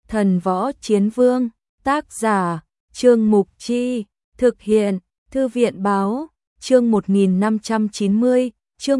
Thần Võ Chiến Vương, tác giả, Trương Mục Chi, thực hiện, Thư viện báo, chương 1590, chương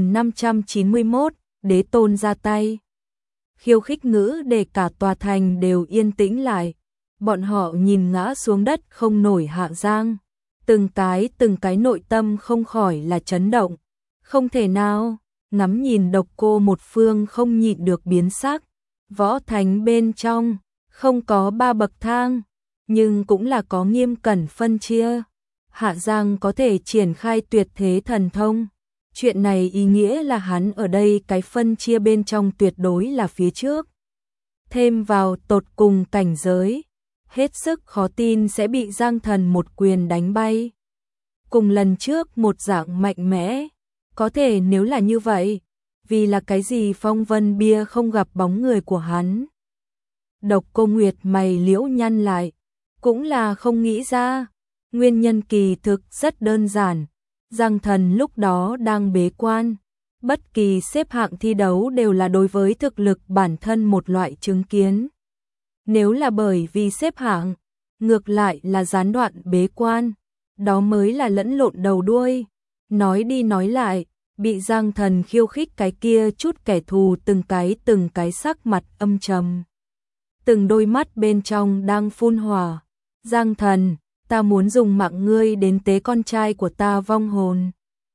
1591, Đế Tôn ra tay. Khiêu khích ngữ để cả tòa thành đều yên tĩnh lại. Bọn họ nhìn ngã xuống đất không nổi Hạ Giang. Từng cái nội tâm không khỏi là chấn động. Không thể nào, ngắm nhìn Độc Cô một phương không nhịn được biến sắc. Võ Thánh bên trong, không có 3 bậc thang, nhưng cũng là có nghiêm cẩn phân chia. Hạ Giang có thể triển khai tuyệt thế thần thông. Chuyện này ý nghĩa là hắn ở đây cái phân chia bên trong tuyệt đối là phía trước. Thêm vào tột cùng cảnh giới, hết sức khó tin sẽ bị Giang Thần một quyền đánh bay. Cùng lần trước một dạng mạnh mẽ, có thể nếu là như vậy, vì là cái gì Phong Vân Bia không gặp bóng người của hắn. Độc Cô Nguyệt mày liễu nhăn lại, cũng là không nghĩ ra, nguyên nhân kỳ thực rất đơn giản. Giang Thần lúc đó đang bế quan, bất kỳ xếp hạng thi đấu đều là đối với thực lực bản thân một loại chứng kiến. Nếu là bởi vì xếp hạng, ngược lại là gián đoạn bế quan, đó mới là lẫn lộn đầu đuôi. Nói đi nói lại, bị Giang Thần khiêu khích cái kia chút kẻ thù từng cái sắc mặt âm trầm. Từng đôi mắt bên trong đang phun hỏa. Giang Thần, ta muốn dùng mạng ngươi đến tế con trai của ta vong hồn.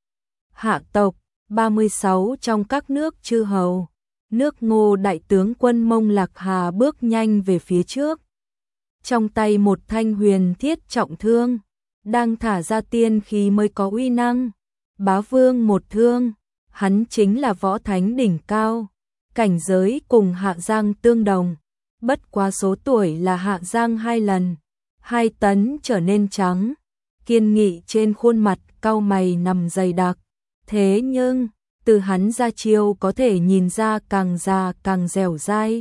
Hạ tộc, 36 trong các nước chư hầu. Nước Ngô đại tướng quân Mông Lạc Hà bước nhanh về phía trước. Trong tay một thanh huyền thiết trọng thương, đang thả ra tiên khí mới có uy năng. Bá Vương một thương, hắn chính là võ thánh đỉnh cao, cảnh giới cùng Hạ Giang tương đồng, bất quá số tuổi là Hạ Giang 2 lần. 2 tấn trở nên trắng, kiên nghị trên khuôn mặt cau mày nằm dày đặc. Thế nhưng, từ hắn ra chiêu có thể nhìn ra càng già càng dẻo dai.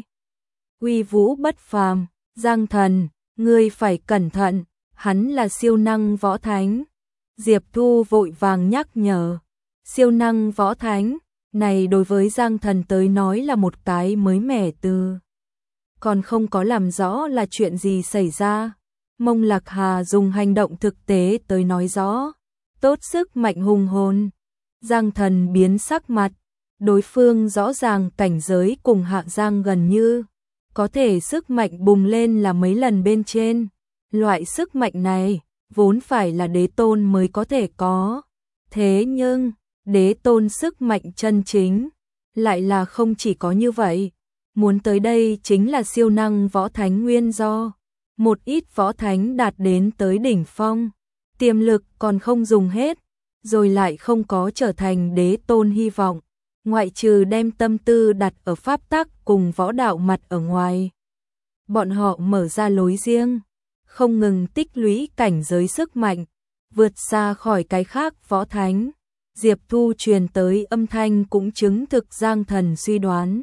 Uy vũ bất phàm, Giang Thần, ngươi phải cẩn thận, hắn là siêu năng võ thánh. Diệp Thu vội vàng nhắc nhở, siêu năng võ thánh, này đối với Giang Thần tới nói là một cái mới mẻ từ. Còn không có làm rõ là chuyện gì xảy ra. Mông Lạc Hà dùng hành động thực tế tới nói rõ, tốt sức mạnh hùng hồn. Giang Thần biến sắc mặt, đối phương rõ ràng cảnh giới cùng Hạ Giang gần như, có thể sức mạnh bùng lên là mấy lần bên trên. Loại sức mạnh này, vốn phải là đế tôn mới có thể có. Thế nhưng, đế tôn sức mạnh chân chính, lại là không chỉ có như vậy. Muốn tới đây chính là siêu năng võ thánh nguyên do. Một ít võ thánh đạt đến tới đỉnh phong, tiềm lực còn không dùng hết, rồi lại không có trở thành đế tôn hy vọng, ngoại trừ đem tâm tư đặt ở pháp tắc cùng võ đạo mặt ở ngoài. Bọn họ mở ra lối riêng, không ngừng tích lũy cảnh giới sức mạnh, vượt xa khỏi cái khác võ thánh. Diệp Thu truyền tới âm thanh cũng chứng thực Giang Thần suy đoán.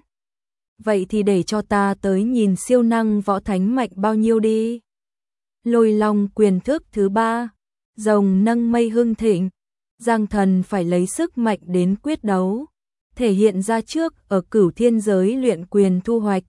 Vậy thì để cho ta tới nhìn siêu năng võ thánh mạnh bao nhiêu đi. Lôi Long quyền thức thứ 3, rồng nâng mây hưng thịnh. Giang Thần phải lấy sức mạnh đến quyết đấu, thể hiện ra trước ở Cửu Thiên giới luyện quyền thu hoạch.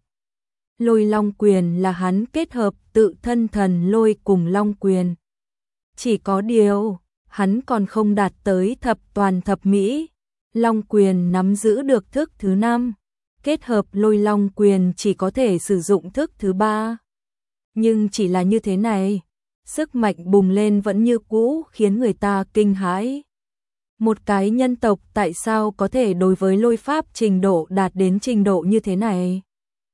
Lôi Long quyền là hắn kết hợp tự thân thần lôi cùng Long quyền. Chỉ có điều, hắn còn không đạt tới thập toàn thập mỹ. Long quyền nắm giữ được thức thứ 5. Kết hợp Lôi Long quyền chỉ có thể sử dụng thức thứ 3. Nhưng chỉ là như thế này, sức mạnh bùng lên vẫn như cũ khiến người ta kinh hãi. Một cái nhân tộc tại sao có thể đối với lôi pháp trình độ đạt đến trình độ như thế này?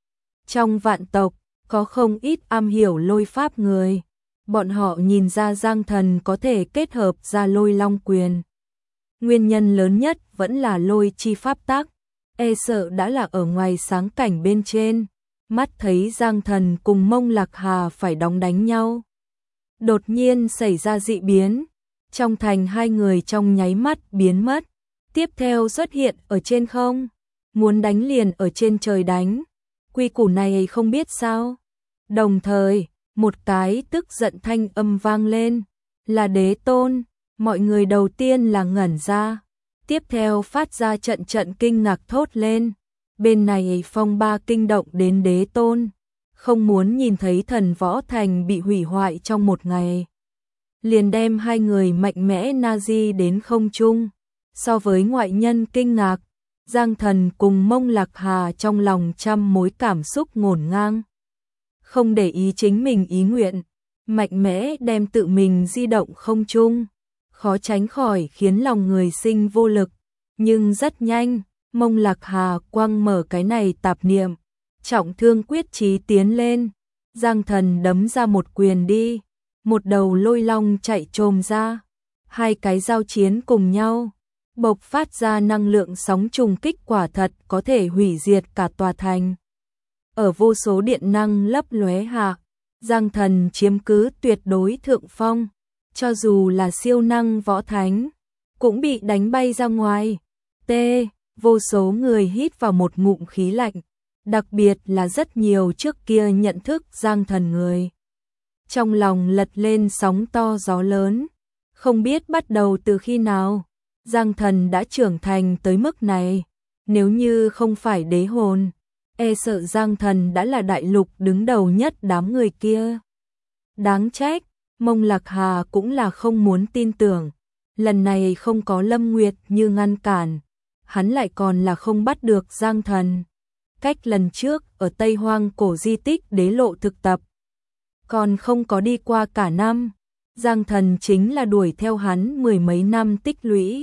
Trong vạn tộc, có không ít am hiểu lôi pháp người. Bọn họ nhìn ra Giang Thần có thể kết hợp ra Lôi Long quyền. Nguyên nhân lớn nhất vẫn là lôi chi pháp tắc. E sợ đã là ở ngoài sáng cảnh bên trên, mắt thấy Giang Thần cùng Mông Lạc Hà phải đóng đánh nhau. Đột nhiên xảy ra dị biến, trong thành 2 người trong nháy mắt biến mất, tiếp theo xuất hiện ở trên không, muốn đánh liền ở trên trời đánh, quy củ này không biết sao. Đồng thời, một cái tức giận thanh âm vang lên, là đế tôn, mọi người đầu tiên là ngẩn ra. Tiếp theo phát ra trận kinh ngạc thốt lên, bên này phong ba kinh động đến đế tôn, không muốn nhìn thấy Thần Võ Thành bị hủy hoại trong một ngày. Liền đem hai người mạnh mẽ Nazi đến không trung. So với ngoại nhân kinh ngạc, Giang Thần cùng Mông Lạc Hà trong lòng trăm mối cảm xúc ngổn ngang. Không để ý chính mình ý nguyện, mạnh mẽ đem tự mình di động không trung, khó tránh khỏi khiến lòng người sinh vô lực. Nhưng rất nhanh, Mông Lạc Hà quăng mở cái này tạp niệm, trọng thương quyết chí tiến lên. Giang Thần đấm ra một quyền đi, một đầu lôi long chạy trồm ra, hai cái giao chiến cùng nhau, bộc phát ra năng lượng sóng trùng kích quả thật có thể hủy diệt cả tòa thành. Ở vô số điện năng lấp lóe hạ, Giang Thần chiếm cứ tuyệt đối thượng phong, cho dù là siêu năng võ thánh, cũng bị đánh bay ra ngoài. Vô số người hít vào một ngụm khí lạnh, đặc biệt là rất nhiều trước kia nhận thức Giang Thần người. Trong lòng lật lên sóng to gió lớn, không biết bắt đầu từ khi nào, Giang Thần đã trưởng thành tới mức này, nếu như không phải đế hồn, e sợ Giang Thần đã là đại lục đứng đầu nhất đám người kia. Đáng trách, Mông Lạc Hà cũng là không muốn tin tưởng, lần này không có Lâm Nguyệt Như ngăn cản, hắn lại còn là không bắt được Giang Thần. Cách lần trước ở Tây Hoang cổ di tích đế lộ thực tập, còn không có đi qua cả năm, Giang Thần chính là đuổi theo hắn mười mấy năm tích lũy.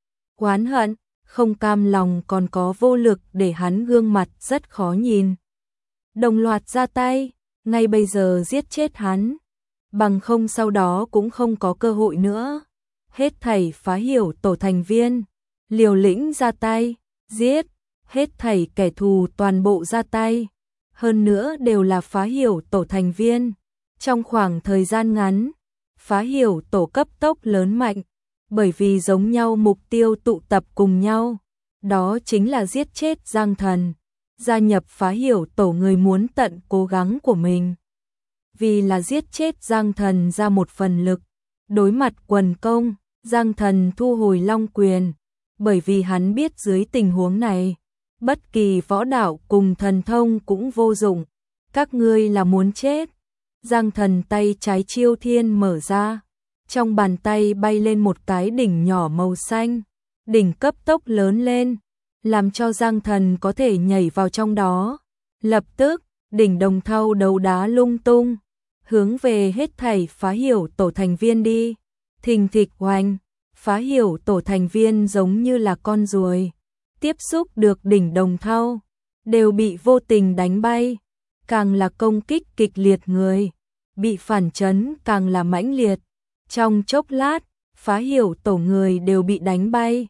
Oán hận, không cam lòng còn có vô lực để hắn gương mặt rất khó nhìn. Đồng loạt ra tay, ngay bây giờ giết chết hắn, bằng không sau đó cũng không có cơ hội nữa. Hết thảy phá hiểu tổ thành viên, liều lĩnh ra tay, giết, hết thảy kẻ thù toàn bộ ra tay, hơn nữa đều là phá hiểu tổ thành viên. Trong khoảng thời gian ngắn, phá hiểu tổ cấp tốc lớn mạnh, bởi vì giống nhau mục tiêu tụ tập cùng nhau, đó chính là giết chết Giang Thần. Gia nhập phá hiểu tổ người muốn tận cố gắng của mình, vì là giết chết Giang Thần ra một phần lực. Đối mặt quần công, Giang Thần thu hồi long quyền, bởi vì hắn biết dưới tình huống này, bất kỳ võ đạo cùng thần thông cũng vô dụng, các ngươi là muốn chết. Giang Thần tay trái chiêu thiên mở ra, trong bàn tay bay lên một cái đỉnh nhỏ màu xanh, đỉnh cấp tốc lớn lên, làm cho Giang Thần có thể nhảy vào trong đó. Lập tức, đỉnh đồng thau đấu đá lung tung, hướng về hết thảy phá hiểu tổ thành viên đi. Thình thịch oanh, phá hiểu tổ thành viên giống như là con ruồi, tiếp xúc được đỉnh đồng thau, đều bị vô tình đánh bay. Càng là công kích kịch liệt người, bị phản chấn càng là mãnh liệt. Trong chốc lát, phá hiểu tổ người đều bị đánh bay.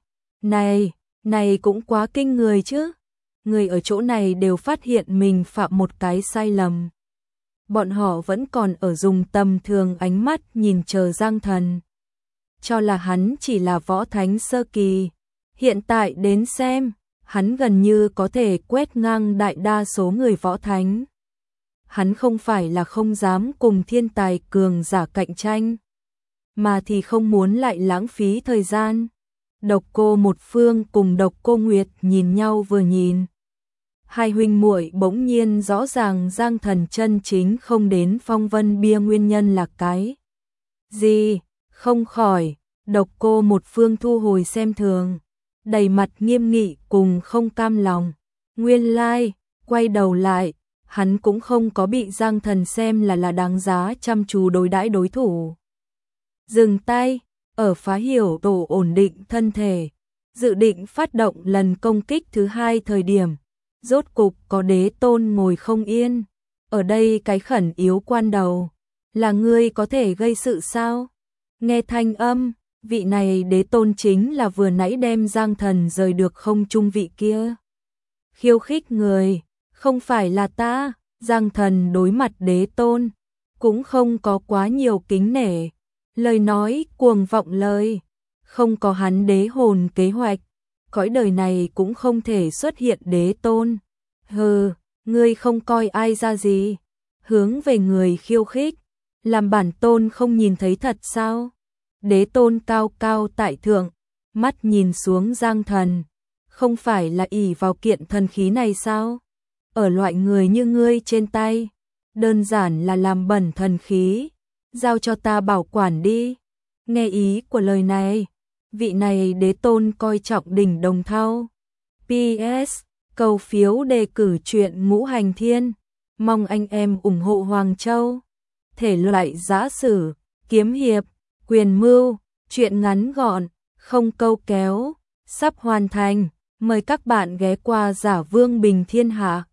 Này cũng quá kinh người chứ. Người ở chỗ này đều phát hiện mình phạm một cái sai lầm. Bọn họ vẫn còn ở dùng tầm thường ánh mắt nhìn chờ Giang Thần, cho là hắn chỉ là võ thánh sơ kỳ. Hiện tại đến xem, hắn gần như có thể quét ngang đại đa số người võ thánh. Hắn không phải là không dám cùng thiên tài cường giả cạnh tranh, mà thì không muốn lại lãng phí thời gian. Độc Cô Một Phương cùng Độc Cô Nguyệt nhìn nhau vừa nhìn. Hai huynh muội bỗng nhiên rõ ràng Giang Thần chân chính không đến phong vân bia nguyên nhân là cái gì. Không khỏi, Độc Cô Một Phương thu hồi xem thường, đầy mặt nghiêm nghị cùng không cam lòng. Nguyên lai, quay đầu lại, hắn cũng không có bị Giang Thần xem là đáng giá chăm chú đối đãi đối thủ. Dừng tay, ở phá hiểu tổ ổn định thân thể, dự định phát động lần công kích thứ hai thời điểm, rốt cục có đế tôn ngồi không yên. Ở đây cái khẩn yếu quan đầu, là ngươi có thể gây sự sao? Nghe thanh âm, vị này đế tôn chính là vừa nãy đem Giang Thần rời được không trung vị kia. Khiêu khích người, không phải là ta. Giang Thần đối mặt đế tôn, cũng không có quá nhiều kính nể. Lời nói cuồng vọng lời, không có hắn đế hồn kế hoạch, cõi đời này cũng không thể xuất hiện đế tôn. Hừ, ngươi không coi ai ra gì, hướng về người khiêu khích, làm bản tôn không nhìn thấy thật sao? Đế tôn cao cao tại thượng, mắt nhìn xuống Giang Thần, không phải là ỷ vào kiện thần khí này sao? Ở loại người như ngươi trên tay, đơn giản là làm bẩn thần khí, giao cho ta bảo quản đi. Nghe ý của lời này, vị này đế tôn coi trọng đỉnh Đồng Thau. PS, cầu phiếu đề cử truyện Ngũ Hành Thiên, mong anh em ủng hộ Hoàng Châu. Thể loại giã sử, kiếm hiệp, quyền mưu, truyện ngắn gọn, không câu kéo, sắp hoàn thành, mời các bạn ghé qua Giả Vương Bình Thiên Hạ.